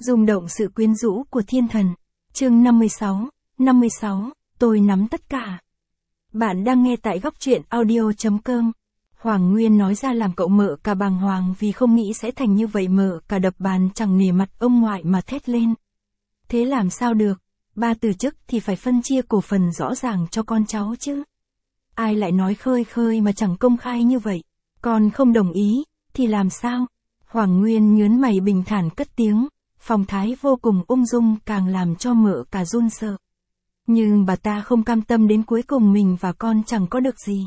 Rung động sự quyến rũ của thiên thần. Chương 56, tôi nắm tất cả. Bạn đang nghe tại góc truyện audio.com. Hoàng Nguyên nói ra làm cậu Mợ Cả bàng hoàng vì không nghĩ sẽ thành như vậy. Mợ Cả đập bàn chẳng nể mặt ông ngoại mà thét lên. Thế làm sao được, ba từ chức thì phải phân chia cổ phần rõ ràng cho con cháu chứ. Ai lại nói khơi khơi mà chẳng công khai như vậy, con không đồng ý, thì làm sao? Hoàng Nguyên nhớn mày bình thản cất tiếng, phong thái vô cùng ung dung càng làm cho Mợ Cả run sợ. Nhưng bà ta không cam tâm đến cuối cùng mình và con chẳng có được gì.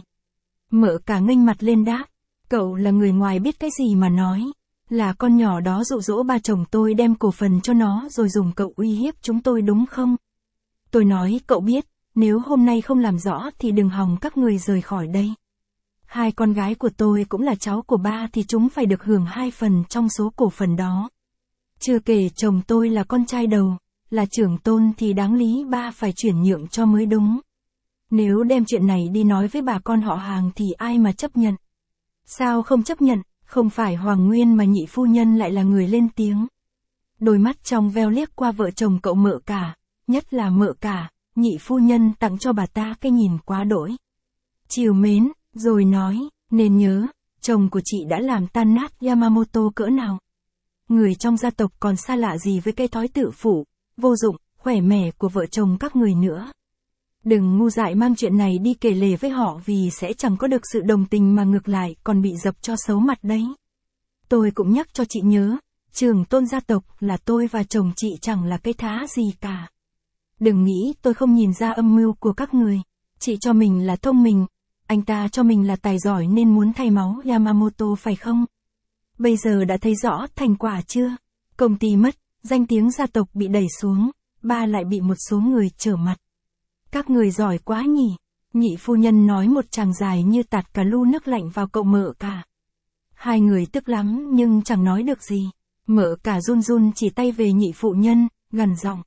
Mợ Cả nghênh mặt lên đáp, cậu là người ngoài biết cái gì mà nói, là con nhỏ đó dụ dỗ ba chồng tôi đem cổ phần cho nó rồi dùng cậu uy hiếp chúng tôi đúng không? Tôi nói cậu biết, nếu hôm nay không làm rõ thì đừng hòng các người rời khỏi đây. Hai con gái của tôi cũng là cháu của ba thì chúng phải được hưởng 2 phần trong số cổ phần đó. Chưa kể chồng tôi là con trai đầu, là trưởng tôn thì đáng lý ba phải chuyển nhượng cho mới đúng. Nếu đem chuyện này đi nói với bà con họ hàng thì ai mà chấp nhận? Sao không chấp nhận, không phải Hoàng Nguyên mà nhị phu nhân lại là người lên tiếng. Đôi mắt trong veo liếc qua vợ chồng cậu Mợ Cả, nhất là Mợ Cả, nhị phu nhân tặng cho bà ta cái nhìn quá đỗi trìu mến, rồi nói, nên nhớ, chồng của chị đã làm tan nát Yamamoto cỡ nào. Người trong gia tộc còn xa lạ gì với cái thói tự phụ, vô dụng, khỏe mẻ của vợ chồng các người nữa. Đừng ngu dại mang chuyện này đi kể lể với họ vì sẽ chẳng có được sự đồng tình mà ngược lại còn bị dập cho xấu mặt đấy. Tôi cũng nhắc cho chị nhớ, trưởng tôn gia tộc là tôi và chồng chị chẳng là cái thá gì cả. Đừng nghĩ tôi không nhìn ra âm mưu của các người. Chị cho mình là thông minh, anh ta cho mình là tài giỏi nên muốn thay máu Yamamoto phải không? Bây giờ đã thấy rõ thành quả chưa? Công ty mất, danh tiếng gia tộc bị đẩy xuống, ba lại bị một số người trở mặt. Các người giỏi quá nhỉ? Nhị phu nhân nói một tràng dài như tạt cả lu nước lạnh vào cậu Mợ Cả. Hai người tức lắm nhưng chẳng nói được gì. Mợ Cả run run chỉ tay về nhị phụ nhân, gằn giọng.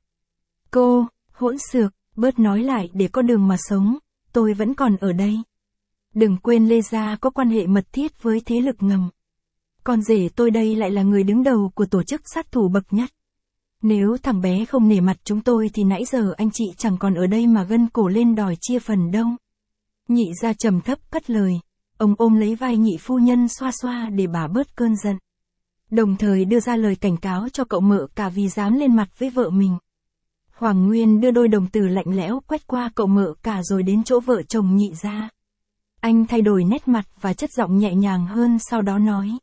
Cô, hỗn xược, bớt nói lại để có đường mà sống, tôi vẫn còn ở đây. Đừng quên Lê Gia có quan hệ mật thiết với thế lực ngầm. Con rể tôi đây lại là người đứng đầu của tổ chức sát thủ bậc nhất. Nếu thằng bé không nể mặt chúng tôi thì nãy giờ anh chị chẳng còn ở đây mà gân cổ lên đòi chia phần đâu. Nhị gia trầm thấp cất lời, ông ôm lấy vai nhị phu nhân xoa xoa để bà bớt cơn giận. Đồng thời đưa ra lời cảnh cáo cho cậu Mợ Cả vì dám lên mặt với vợ mình. Hoàng Nguyên đưa đôi đồng tử lạnh lẽo quét qua cậu Mợ Cả rồi đến chỗ vợ chồng nhị gia. Anh thay đổi nét mặt và chất giọng nhẹ nhàng hơn sau đó nói.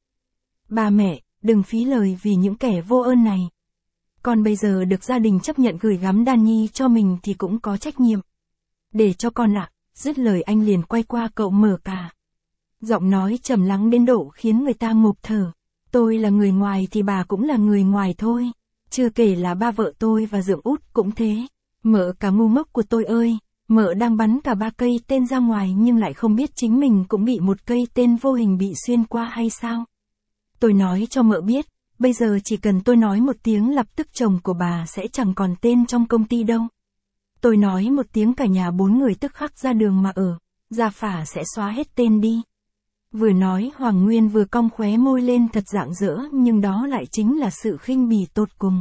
Ba mẹ, đừng phí lời vì những kẻ vô ơn này. Con bây giờ được gia đình chấp nhận gửi gắm đàn nhi cho mình thì cũng có trách nhiệm. Để cho con ạ, dứt lời anh liền quay qua cậu Mợ Cả. Giọng nói trầm lắng đến độ khiến người ta ngộp thở. Tôi là người ngoài thì bà cũng là người ngoài thôi. Chưa kể là ba vợ tôi và dượng út cũng thế. Mợ Cả ngu ngốc của tôi ơi, mợ đang bắn cả 3 cây tên ra ngoài nhưng lại không biết chính mình cũng bị một cây tên vô hình bị xuyên qua hay sao? Tôi nói cho mợ biết, bây giờ chỉ cần tôi nói một tiếng lập tức chồng của bà sẽ chẳng còn tên trong công ty đâu. Tôi nói một tiếng cả nhà 4 người tức khắc ra đường mà ở, gia phả sẽ xóa hết tên đi. Vừa nói Hoàng Nguyên vừa cong khóe môi lên thật rạng rỡ nhưng đó lại chính là sự khinh bỉ tột cùng.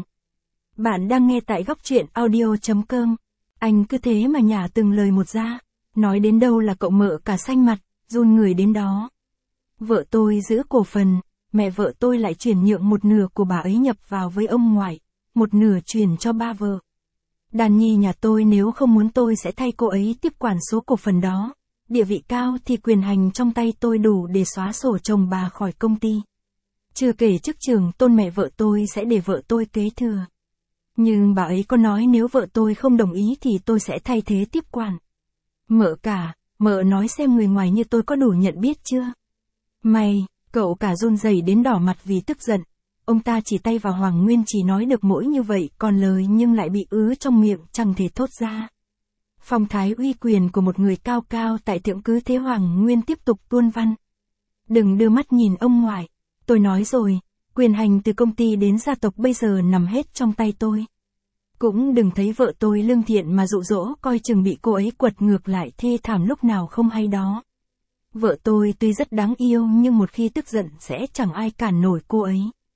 Bạn đang nghe tại góc truyện audio.com. Anh cứ thế mà nhả từng lời một ra, nói đến đâu là cậu Mợ Cả xanh mặt, run người đến đó. Vợ tôi giữ cổ phần, mẹ vợ tôi lại chuyển nhượng một nửa của bà ấy nhập vào với ông ngoại, một nửa chuyển cho ba vợ. Đàn nhi nhà tôi nếu không muốn tôi sẽ thay cô ấy tiếp quản số cổ phần đó. Địa vị cao thì quyền hành trong tay tôi đủ để xóa sổ chồng bà khỏi công ty. Chưa kể chức trưởng tôn mẹ vợ tôi sẽ để vợ tôi kế thừa. Nhưng bà ấy có nói nếu vợ tôi không đồng ý thì tôi sẽ thay thế tiếp quản. Mợ Cả, mợ nói xem người ngoài như tôi có đủ nhận biết chưa? Mày, cậu Cả run rẩy đến đỏ mặt vì tức giận. Ông ta chỉ tay vào Hoàng Nguyên chỉ nói được mỗi như vậy còn lời nhưng lại bị ứ trong miệng chẳng thể thốt ra. Phong thái uy quyền của một người cao cao tại thượng cứ thế Hoàng Nguyên tiếp tục tuôn văn. Đừng đưa mắt nhìn ông ngoại. Tôi nói rồi, quyền hành từ công ty đến gia tộc bây giờ nằm hết trong tay tôi. Cũng đừng thấy vợ tôi lương thiện mà dụ dỗ coi chừng bị cô ấy quật ngược lại thê thảm lúc nào không hay đó. Vợ tôi tuy rất đáng yêu nhưng một khi tức giận sẽ chẳng ai cản nổi cô ấy.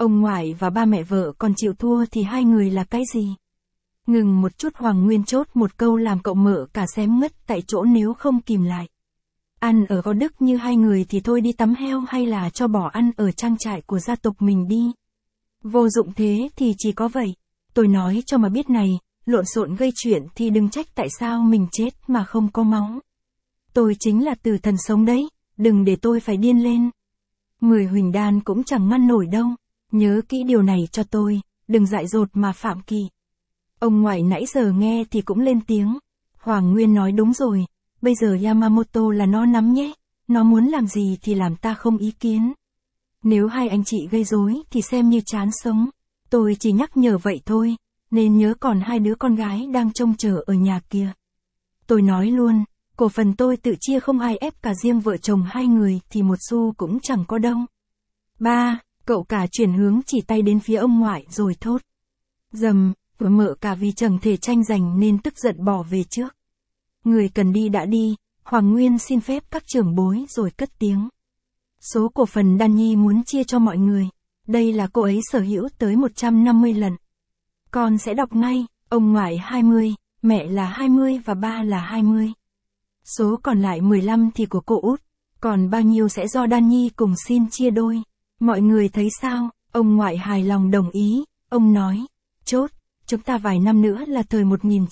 Ông ngoại và ba mẹ vợ còn chịu thua thì hai người là cái gì? Ngừng một chút Hoàng Nguyên chốt một câu làm cậu mợ cả xém ngất tại chỗ nếu không kìm lại. Ăn ở có đức như hai người thì thôi đi tắm heo hay là cho bỏ ăn ở trang trại của gia tộc mình đi. Vô dụng thế thì chỉ có vậy. Tôi nói cho mà biết này, lộn xộn gây chuyện thì đừng trách tại sao mình chết mà không có máu. Tôi chính là tử thần sống đấy, đừng để tôi phải điên lên. 10 Huỳnh Đan cũng chẳng ngăn nổi đâu. Nhớ kỹ điều này cho tôi, đừng dại dột mà phạm kỵ. Ông ngoại nãy giờ nghe thì cũng lên tiếng. Hoàng Nguyên nói đúng rồi, bây giờ Yamamoto là nó nắm nhé, nó muốn làm gì thì làm ta không ý kiến. Nếu hai anh chị gây rối thì xem như chán sống. Tôi chỉ nhắc nhở vậy thôi, nên nhớ còn hai đứa con gái đang trông chờ ở nhà kia. Tôi nói luôn, cổ phần tôi tự chia không ai ép cả riêng vợ chồng hai người thì một xu cũng chẳng có đâu. Ba, cậu cả chuyển hướng chỉ tay đến phía ông ngoại rồi thốt. Dầm, vừa mợ cả vì chẳng thể tranh giành nên tức giận bỏ về trước. Người cần đi đã đi, Hoàng Nguyên xin phép các trưởng bối rồi cất tiếng. Số cổ phần Đan Nhi muốn chia cho mọi người. Đây là cô ấy sở hữu tới 150 lần. Con sẽ đọc ngay, ông ngoại 20, mẹ là 20 và ba là 20. Số còn lại 15 thì của cô út, còn bao nhiêu sẽ do Đan Nhi cùng xin chia đôi. Mọi người thấy sao? Ông ngoại hài lòng đồng ý, ông nói, chốt, chúng ta vài năm nữa là thời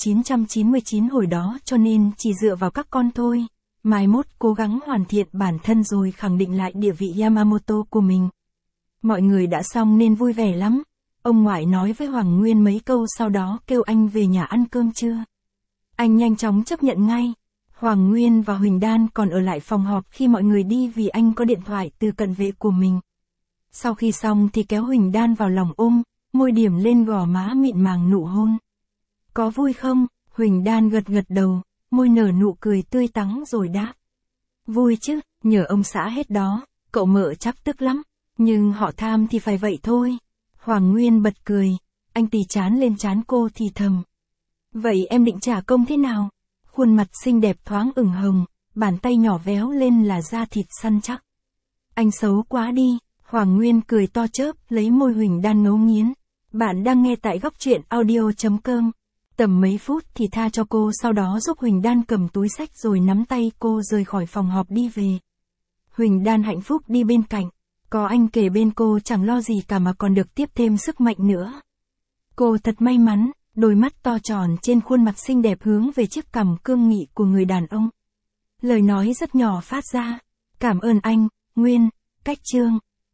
1999 hồi đó cho nên chỉ dựa vào các con thôi. Mai mốt cố gắng hoàn thiện bản thân rồi khẳng định lại địa vị Yamamoto của mình. Mọi người đã xong nên vui vẻ lắm. Ông ngoại nói với Hoàng Nguyên mấy câu sau đó kêu anh về nhà ăn cơm trưa. Anh nhanh chóng chấp nhận ngay. Hoàng Nguyên và Huỳnh Đan còn ở lại phòng họp khi mọi người đi vì anh có điện thoại từ cận vệ của mình. Sau khi xong thì kéo Huỳnh Đan vào lòng ôm, môi điểm lên gò má mịn màng nụ hôn. Có vui không? Huỳnh Đan gật gật đầu, môi nở nụ cười tươi tắn rồi đáp. Vui chứ, nhờ ông xã hết đó, cậu mợ chắc tức lắm, nhưng họ tham thì phải vậy thôi. Hoàng Nguyên bật cười, anh tì chán lên trán cô thì thầm. Vậy em định trả công thế nào? Khuôn mặt xinh đẹp thoáng ửng hồng, bàn tay nhỏ véo lên là da thịt săn chắc. Anh xấu quá đi, Hoàng Nguyên cười to chớp lấy môi Huỳnh Đan ngấu nghiến. Bạn đang nghe tại góc truyện audio.com. Tầm mấy phút thì tha cho cô sau đó giúp Huỳnh Đan cầm túi xách rồi nắm tay cô rời khỏi phòng họp đi về. Huỳnh Đan hạnh phúc đi bên cạnh. Có anh kề bên cô chẳng lo gì cả mà còn được tiếp thêm sức mạnh nữa. Cô thật may mắn, đôi mắt to tròn trên khuôn mặt xinh đẹp hướng về chiếc cằm cương nghị của người đàn ông. Lời nói rất nhỏ phát ra. Cảm ơn anh, Nguyên, Cách Trương.